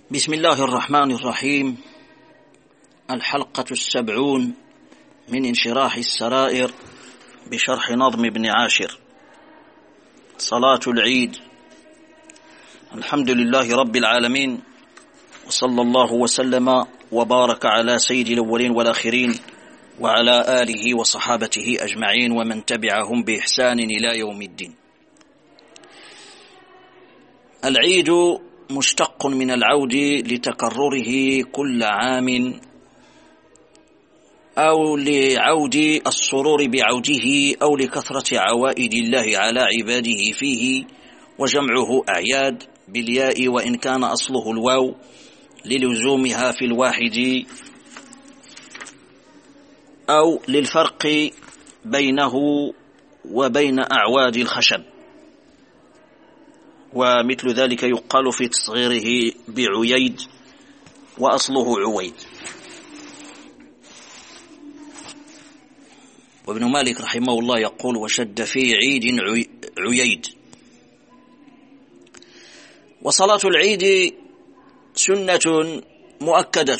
بسم الله الرحمن الرحيم. الحلقة 70 من انشراح السرائر بشرح نظم ابن عاشر. صلاة العيد. الحمد لله رب العالمين، وصلى الله وسلم وبارك على سيد الأولين والآخرين وعلى آله وصحابته أجمعين ومن تبعهم بإحسان إلى يوم الدين. العيد مشتق من العود لتكرره كل عام، أو لعود السرور بعوده، أو لكثرة عوائد الله على عباده فيه، وجمعه أعياد بالياء وإن كان أصله الواو للزومها في الواحد، أو للفرق بينه وبين أعواد الخشب، ومثل ذلك يقال في تصغيره بعييد وأصله عويد. وابن مالك رحمه الله يقول: وشد في عيد عييد. وصلاة العيد سنة مؤكدة،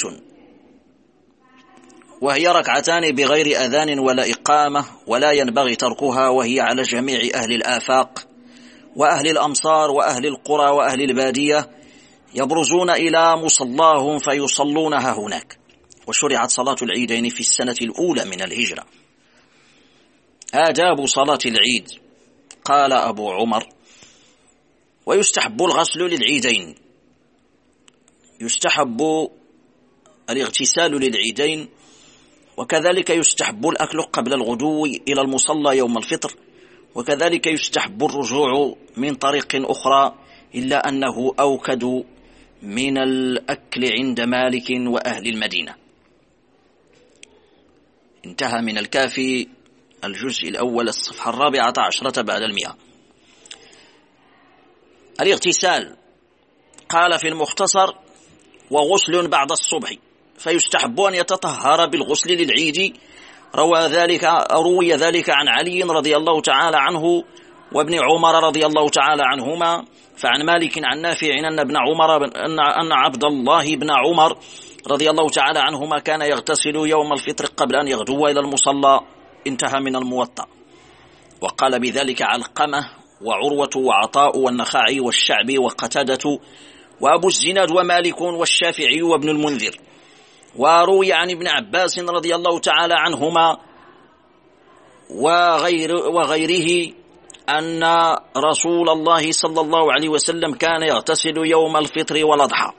وهي ركعتان بغير أذان ولا إقامة، ولا ينبغي تركها، وهي على جميع أهل الآفاق وأهل الأمصار وأهل القرى وأهل البادية يبرزون إلى مصلاهم فيصلونها هناك. وشرعت صلاة العيدين في السنة الأولى من الهجرة. آداب صلاة العيد. قال أبو عمر: ويستحب الغسل للعيدين، يستحب الاغتسال للعيدين، وكذلك يستحب الأكل قبل الغدو إلى المصلى يوم الفطر، وكذلك يستحب الرجوع من طريق أخرى، إلا أنه أوكد من الأكل عند مالك وأهل المدينة. انتهى من الكافي الجزء الأول الصفحة 14 بعد 100. الاغتسال. قال في المختصر: وغسل بعد الصبح، فيستحب أن يتطهر بالغسل للعيد. روي ذلك عن علي رضي الله تعالى عنه وابن عمر رضي الله تعالى عنهما. فعن مالك عن نافع أن عبد الله بن عمر رضي الله تعالى عنهما كان يغتسل يوم الفطر قبل أن يغدو إلى المصلى. انتهى من الموطأ. وقال بذلك علقمة وعروة وعطاء والنخعي والشعبي وقتادة وأبو الزناد ومالك والشافعي وابن المنذر. وروي عن ابن عباس رضي الله تعالى عنهما وغيره أن رسول الله صلى الله عليه وسلم كان يغتسل يوم الفطر والأضحى.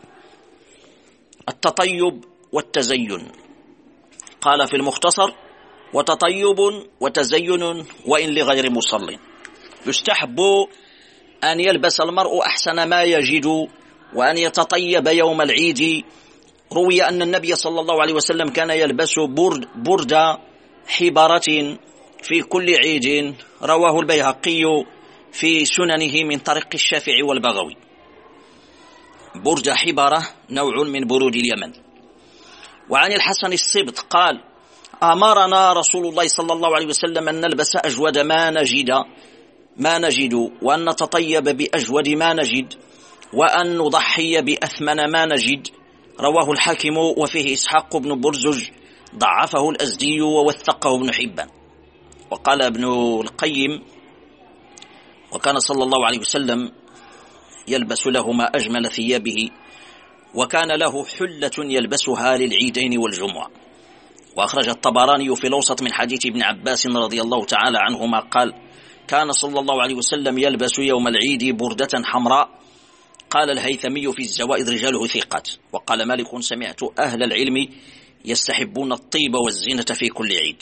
التطيب والتزين. قال في المختصر: وتطيب وتزين وإن لغير مصل. يستحب أن يلبس المرء أحسن ما يجد، وأن يتطيب يوم العيد. روي أن النبي صلى الله عليه وسلم كان يلبس برد حبرة في كل عيد. رواه البيهقي في سننه من طريق الشافعي والبغوي. برد حبرة نوع من برود اليمن. وعن الحسن الصبت قال: أمرنا رسول الله صلى الله عليه وسلم أن نلبس أجود ما نجد، وأن نتطيب بأجود ما نجد، وأن نضحي بأثمن ما نجد. رواه الحاكم وفيه إسحاق بن برزج، ضعفه الأزدي ووثقه ابن حبان. وقال ابن القيم: وكان صلى الله عليه وسلم يلبس لهما أجمل ثيابه، وكان له حلة يلبسها للعيدين والجمعة. وأخرج الطبراني في الأوسط من حديث ابن عباس رضي الله تعالى عنهما قال: كان صلى الله عليه وسلم يلبس يوم العيد بردة حمراء. قال الهيثمي في الزوائد: رجاله ثقات. وقال مالك: سمعت أهل العلم يستحبون الطيب والزينة في كل عيد.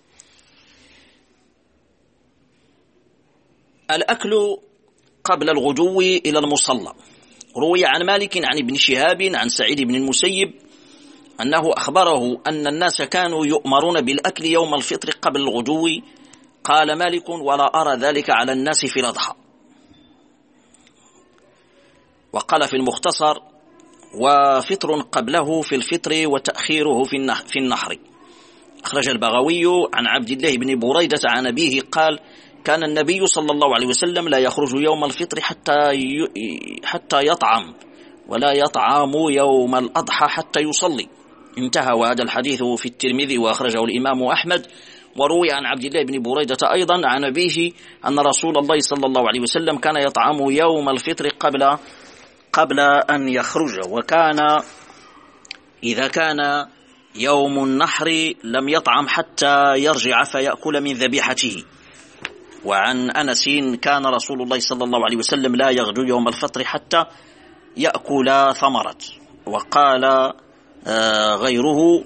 الأكل قبل الغدو إلى المصلى. روي عن مالك عن ابن شهاب عن سعيد بن المسيب أنه أخبره أن الناس كانوا يؤمرون بالأكل يوم الفطر قبل الغدو. قال مالك: ولا أرى ذلك على الناس في الأضحى. وقال في المختصر: وفطر قبله في الفطر وتأخيره في النحر. أخرج البغوي عن عبد الله بن بريدة عن أبيه قال: كان النبي صلى الله عليه وسلم لا يخرج يوم الفطر حتى يطعم ولا يطعم يوم الأضحى حتى يصلي. انتهى. وهذا الحديث في الترمذي وأخرجه الإمام أحمد. وروي عن عبد الله بن بريدة أيضا عن أبيه أن رسول الله صلى الله عليه وسلم كان يطعم يوم الفطر قبل أن يخرج، وكان إذا كان يوم النحر لم يطعم حتى يرجع فيأكل من ذبيحته. وعن أنس كان رسول الله صلى الله عليه وسلم لا يغدو يوم الفطر حتى يأكل ثمرة. وقال غيره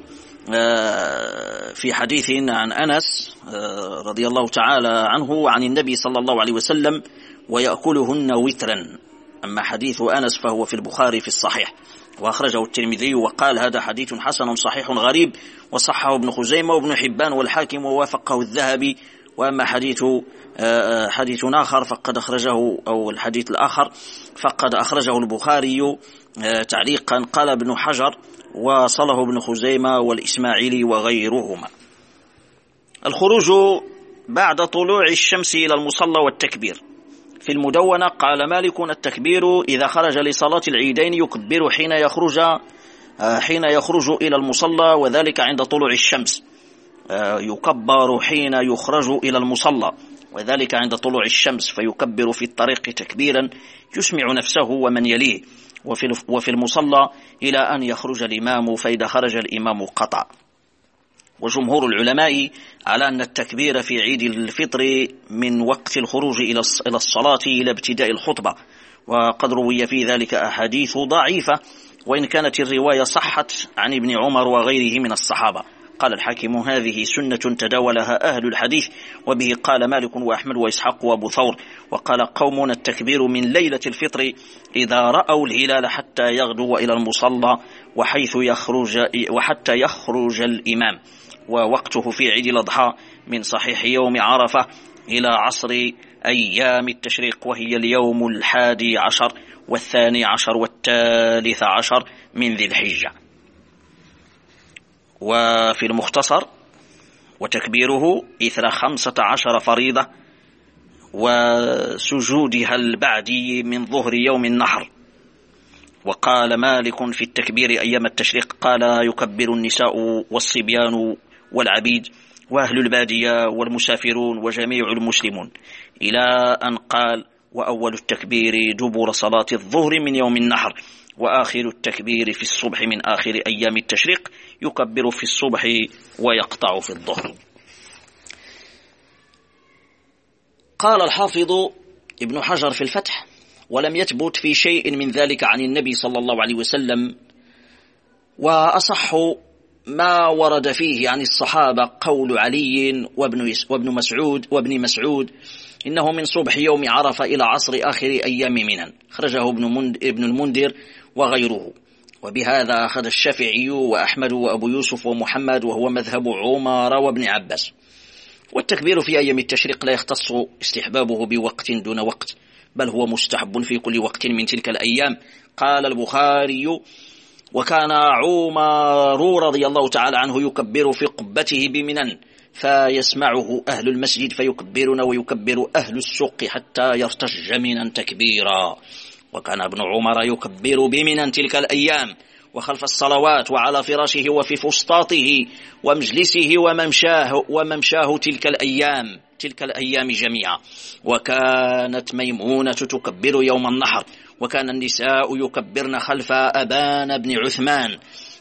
في حديث عن أنس رضي الله تعالى عنه عن النبي صلى الله عليه وسلم: ويأكلهن وترا. أما حديث أنس فهو في البخاري في الصحيح، وأخرجه الترمذي وقال: هذا حديث حسن صحيح غريب، وصححه ابن خزيمة وابن حبان والحاكم ووافقه الذهبي. وأما حديث آخر فقد أخرجه، أو الحديث الآخر فقد أخرجه البخاري تعليقا، قال ابن حجر وصله ابن خزيمة والإسماعيلي وغيرهما. الخروج بعد طلوع الشمس إلى المصلى والتكبير. في المدونة قال مالك: التكبير إذا خرج لصلاة العيدين يكبر حين يخرج إلى المصلى، وذلك عند طلوع الشمس. يكبر حين يخرج إلى المصلى، وذلك عند طلوع الشمس، فيكبر في الطريق تكبيرا يسمع نفسه ومن يليه، وفي المصلى إلى أن يخرج الإمام، فإذا خرج الإمام قطع. وجمهور العلماء على أن التكبير في عيد الفطر من وقت الخروج إلى الصلاة إلى ابتداء الخطبة، وقد روي في ذلك أحاديث ضعيفة، وإن كانت الرواية صحت عن ابن عمر وغيره من الصحابة. قال الحاكم: هذه سنة تداولها أهل الحديث، وبه قال مالك وأحمد وإسحاق وأبو ثور. وقال قوم: التكبير من ليلة الفطر إذا رأوا الهلال حتى يغدو إلى المصلى وحتى يخرج الإمام، ووقته في عيد الأضحى من صحيح يوم عرفة إلى عصر أيام التشريق، وهي اليوم 11 و12 و13 من ذي الحجة. وفي المختصر: وتكبيره إثر 15 فريضة وسجودها البعدي من ظهر يوم النحر. وقال مالك في التكبير أيام التشريق قال: يكبر النساء والصبيان والعبيد وأهل البادية والمسافرون وجميع المسلمون، إلى أن قال: وأول التكبير دبر صلاة الظهر من يوم النحر، وآخر التكبير في الصبح من آخر أيام التشريق، يكبر في الصبح ويقطع في الظهر. قال الحافظ ابن حجر في الفتح: ولم يثبت في شيء من ذلك عن النبي صلى الله عليه وسلم، وأصح ما ورد فيه عن الصحابة قول علي وابن مسعود إنه من صبح يوم عرفة إلى عصر آخر أيام منن، خرجه ابن المنذر وغيره. وبهذا أخذ الشافعي وأحمد وأبو يوسف ومحمد، وهو مذهب عمر وابن عباس. والتكبير في أيام التشريق لا يختص استحبابه بوقت دون وقت، بل هو مستحب في كل وقت من تلك الأيام. قال البخاري: وكان عمر رضي الله تعالى عنه يكبر في قبته بمنن، فيسمعه أهل المسجد فيكبرون، ويكبر أهل السوق حتى يرتج منن تكبيرا. وكان ابن عمر يكبر بمنن تلك الأيام وخلف الصلوات وعلى فراشه وفي فسطاطه ومجلسه وممشاه تلك الأيام جميعا. وكانت ميمونة تكبر يوم النحر، وكان النساء يكبرن خلف أبان بن عثمان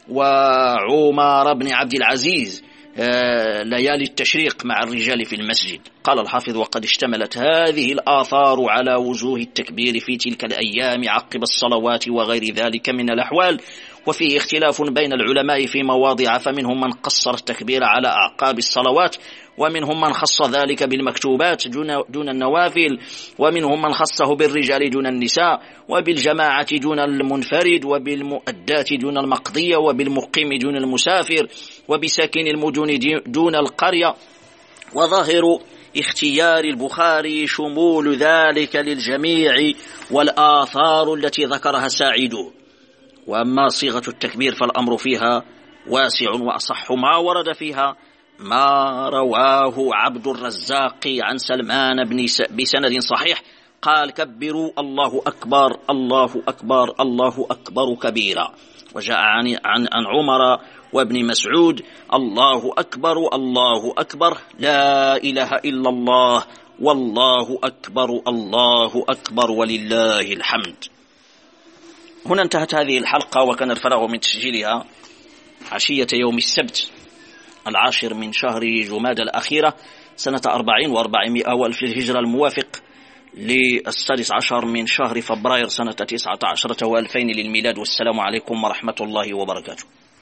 وعمر بن عبد العزيز ليالي التشريق مع الرجال في المسجد. قال الحافظ: وقد اشتملت هذه الآثار على وجوه التكبير في تلك الأيام عقب الصلوات وغير ذلك من الأحوال، وفيه اختلاف بين العلماء في مواضع، فمنهم من قصر التكبير على أعقاب الصلوات، ومنهم من خص ذلك بالمكتوبات دون النوافل، ومنهم من خصه بالرجال دون النساء، وبالجماعة دون المنفرد، وبالمؤدات دون المقضية، وبالمقيم دون المسافر، وبساكن المدن دون القرية. وظاهر اختيار البخاري شمول ذلك للجميع والآثار التي ذكرها ساعده. وأما صيغة التكبير فالأمر فيها واسع، وأصح ما ورد فيها ما رواه عبد الرزاق عن سلمان بسند صحيح قال كبروا الله أكبر الله أكبر الله أكبر كبيرا. وجاء عن عمر وابن مسعود الله أكبر الله أكبر لا إله إلا الله والله أكبر الله أكبر ولله الحمد. هنا انتهت هذه الحلقة، وكان الفراغ من تسجيلها عشية يوم السبت 10 من شهر جمادى الأخيرة سنة 40 و400 والف للهجرة، الموافق ل16 من شهر فبراير سنة 19 و2000 للميلاد. والسلام عليكم ورحمة الله وبركاته.